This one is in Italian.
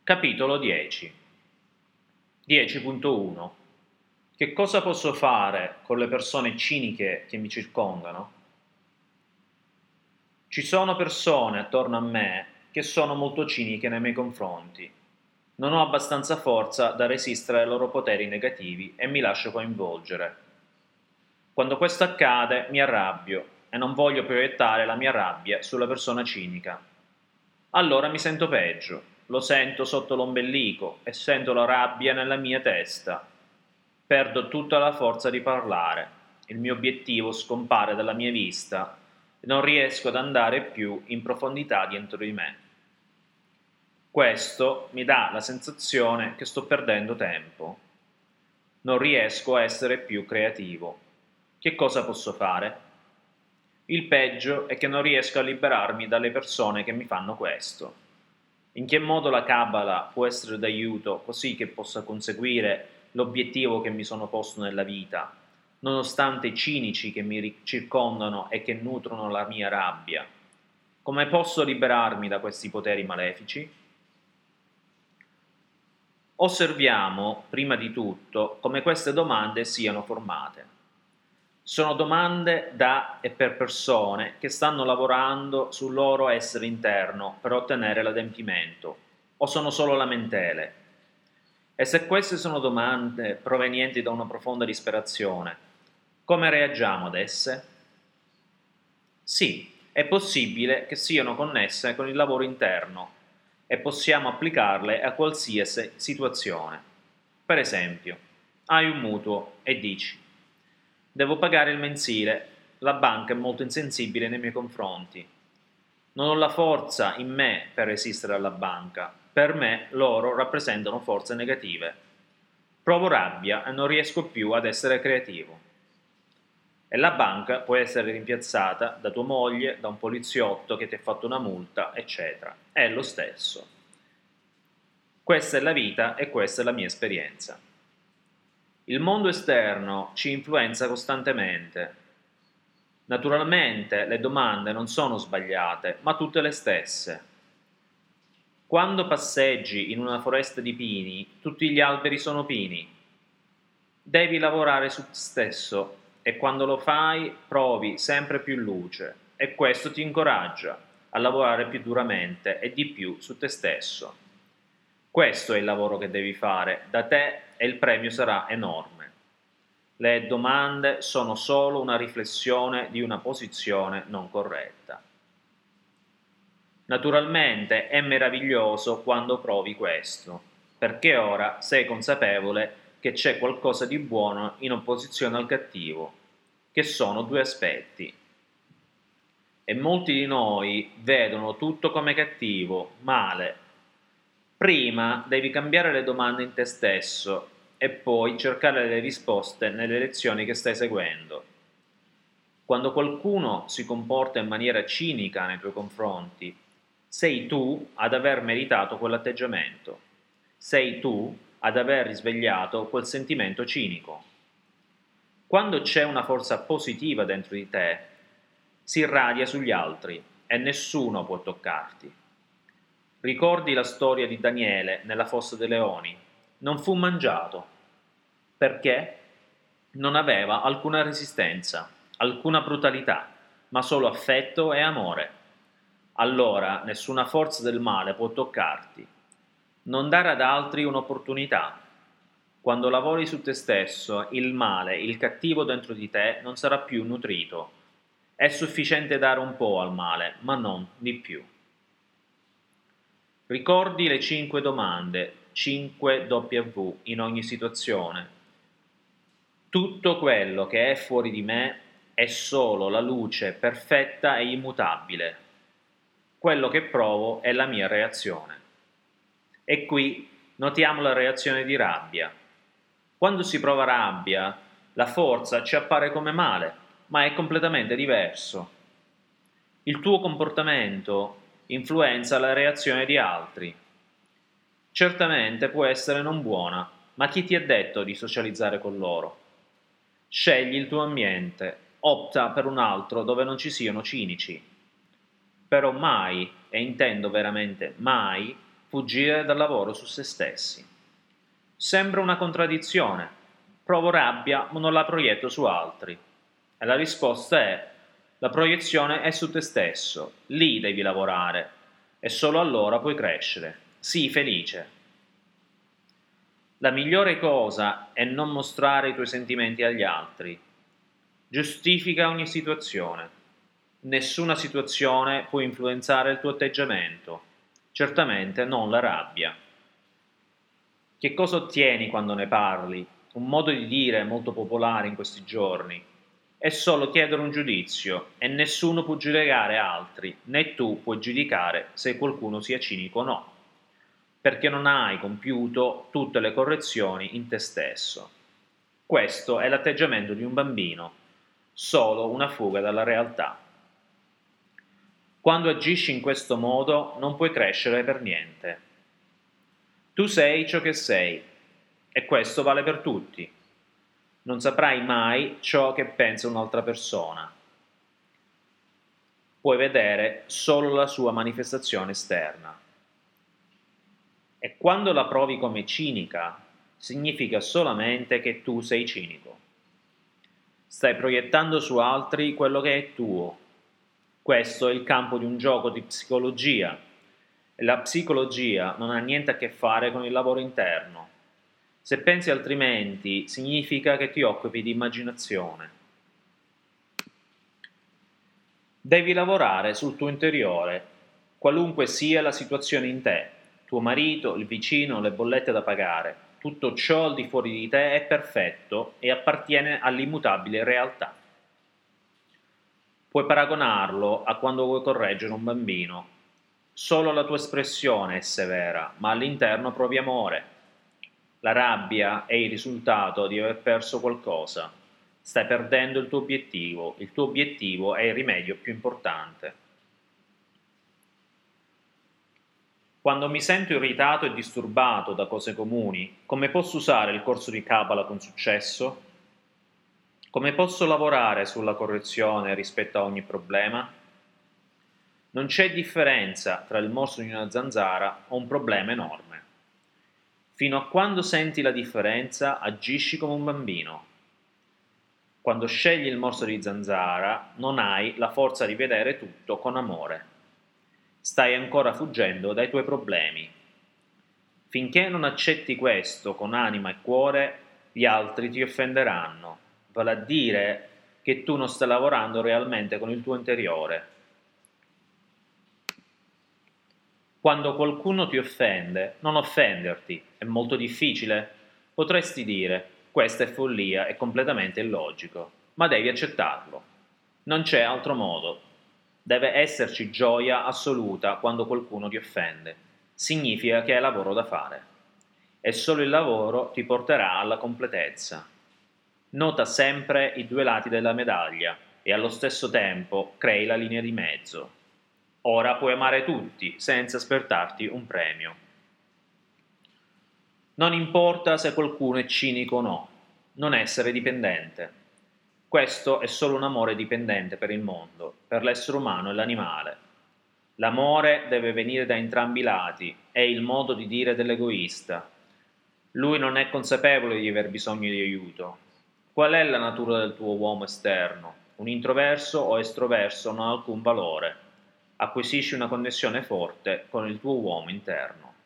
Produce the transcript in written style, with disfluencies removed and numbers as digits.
Capitolo 10. 10.1. Che cosa posso fare con le persone ciniche che mi circondano? Ci sono persone attorno a me che sono molto ciniche nei miei confronti. Non ho abbastanza forza da resistere ai loro poteri negativi e mi lascio coinvolgere. Quando questo accade mi arrabbio e non voglio proiettare la mia rabbia sulla persona cinica. Allora mi sento peggio, lo sento sotto l'ombelico e sento la rabbia nella mia testa. Perdo tutta la forza di parlare, il mio obiettivo scompare dalla mia vista e non riesco ad andare più in profondità dentro di me. Questo mi dà la sensazione che sto perdendo tempo. Non riesco a essere più creativo. Che cosa posso fare? Il peggio è che non riesco a liberarmi dalle persone che mi fanno questo. In che modo la Kabbalah può essere d'aiuto così che possa conseguire l'obiettivo che mi sono posto nella vita, nonostante i cinici che mi circondano e che nutrono la mia rabbia? Come posso liberarmi da questi poteri malefici? Osserviamo, prima di tutto, come queste domande siano formate. Sono domande da e per persone che stanno lavorando sul loro essere interno per ottenere l'adempimento, o sono solo lamentele? E se queste sono domande provenienti da una profonda disperazione, come reagiamo ad esse? Sì, è possibile che siano connesse con il lavoro interno e possiamo applicarle a qualsiasi situazione. Per esempio, hai un mutuo e dici: devo pagare il mensile, la banca è molto insensibile nei miei confronti. Non ho la forza in me per resistere alla banca, per me loro rappresentano forze negative. Provo rabbia e non riesco più ad essere creativo. E la banca può essere rimpiazzata da tua moglie, da un poliziotto che ti ha fatto una multa, eccetera. È lo stesso. Questa è la vita e questa è la mia esperienza. Il mondo esterno ci influenza costantemente. Naturalmente le domande non sono sbagliate, ma tutte le stesse. Quando passeggi in una foresta di pini, tutti gli alberi sono pini. Devi lavorare su te stesso e quando lo fai provi sempre più luce e questo ti incoraggia a lavorare più duramente e di più su te stesso. Questo è il lavoro che devi fare da te e il premio sarà enorme. Le domande sono solo una riflessione di una posizione non corretta. Naturalmente è meraviglioso quando provi questo, perché ora sei consapevole che c'è qualcosa di buono in opposizione al cattivo, che sono due aspetti. E molti di noi vedono tutto come cattivo, male. Prima devi cambiare le domande in te stesso e poi cercare le risposte nelle lezioni che stai seguendo. Quando qualcuno si comporta in maniera cinica nei tuoi confronti, sei tu ad aver meritato quell'atteggiamento. Sei tu ad aver risvegliato quel sentimento cinico. Quando c'è una forza positiva dentro di te, si irradia sugli altri e nessuno può toccarti. Ricordi la storia di Daniele nella fossa dei leoni? Non fu mangiato. Perché? Non aveva alcuna resistenza, alcuna brutalità, ma solo affetto e amore. Allora nessuna forza del male può toccarti. Non dare ad altri un'opportunità. Quando lavori su te stesso, il male, il cattivo dentro di te non sarà più nutrito. È sufficiente dare un po' al male, ma non di più. Ricordi le 5 domande, 5 W in ogni situazione. Tutto quello che è fuori di me è solo la luce perfetta e immutabile. Quello che provo è la mia reazione. E qui notiamo la reazione di rabbia. Quando si prova rabbia, la forza ci appare come male, ma è completamente diverso. Il tuo comportamento influenza la reazione di altri. Certamente può essere non buona, ma chi ti ha detto di socializzare con loro? Scegli il tuo ambiente, opta per un altro dove non ci siano cinici. Però mai, e intendo veramente mai, fuggire dal lavoro su se stessi. Sembra una contraddizione. Provo rabbia, ma non la proietto su altri. E la risposta è: la proiezione è su te stesso, lì devi lavorare, e solo allora puoi crescere. Sii felice. La migliore cosa è non mostrare i tuoi sentimenti agli altri. Giustifica ogni situazione. Nessuna situazione può influenzare il tuo atteggiamento, certamente non la rabbia. Che cosa ottieni quando ne parli? Un modo di dire molto popolare in questi giorni. È solo chiedere un giudizio e nessuno può giudicare altri, né tu puoi giudicare se qualcuno sia cinico o no, perché non hai compiuto tutte le correzioni in te stesso. Questo è l'atteggiamento di un bambino, solo una fuga dalla realtà. Quando agisci in questo modo non puoi crescere per niente. Tu sei ciò che sei, e questo vale per tutti. Non saprai mai ciò che pensa un'altra persona. Puoi vedere solo la sua manifestazione esterna. E quando la provi come cinica, significa solamente che tu sei cinico. Stai proiettando su altri quello che è tuo. Questo è il campo di un gioco di psicologia. E la psicologia non ha niente a che fare con il lavoro interno. Se pensi altrimenti, significa che ti occupi di immaginazione. Devi lavorare sul tuo interiore, qualunque sia la situazione in te, tuo marito, il vicino, le bollette da pagare. Tutto ciò al di fuori di te è perfetto e appartiene all'immutabile realtà. Puoi paragonarlo a quando vuoi correggere un bambino. Solo la tua espressione è severa, ma all'interno provi amore. La rabbia è il risultato di aver perso qualcosa. Stai perdendo il tuo obiettivo è il rimedio più importante. Quando mi sento irritato e disturbato da cose comuni, come posso usare il corso di Kabbalah con successo? Come posso lavorare sulla correzione rispetto a ogni problema? Non c'è differenza tra il morso di una zanzara o un problema enorme. Fino a quando senti la differenza, agisci come un bambino. Quando scegli il morso di zanzara, non hai la forza di vedere tutto con amore. Stai ancora fuggendo dai tuoi problemi. Finché non accetti questo con anima e cuore, gli altri ti offenderanno, vale a dire che tu non stai lavorando realmente con il tuo interiore. Quando qualcuno ti offende, non offenderti, è molto difficile. Potresti dire: questa è follia, è completamente illogico, ma devi accettarlo. Non c'è altro modo. Deve esserci gioia assoluta quando qualcuno ti offende. Significa che hai lavoro da fare. E solo il lavoro ti porterà alla completezza. Nota sempre i due lati della medaglia e allo stesso tempo crei la linea di mezzo. Ora puoi amare tutti senza aspettarti un premio. Non importa se qualcuno è cinico o no, non essere dipendente. Questo è solo un amore dipendente per il mondo, per l'essere umano e l'animale. L'amore deve venire da entrambi i lati, è il modo di dire dell'egoista. Lui non è consapevole di aver bisogno di aiuto. Qual è la natura del tuo uomo esterno? Un introverso o estroverso non ha alcun valore. Acquisisci una connessione forte con il tuo uomo interno.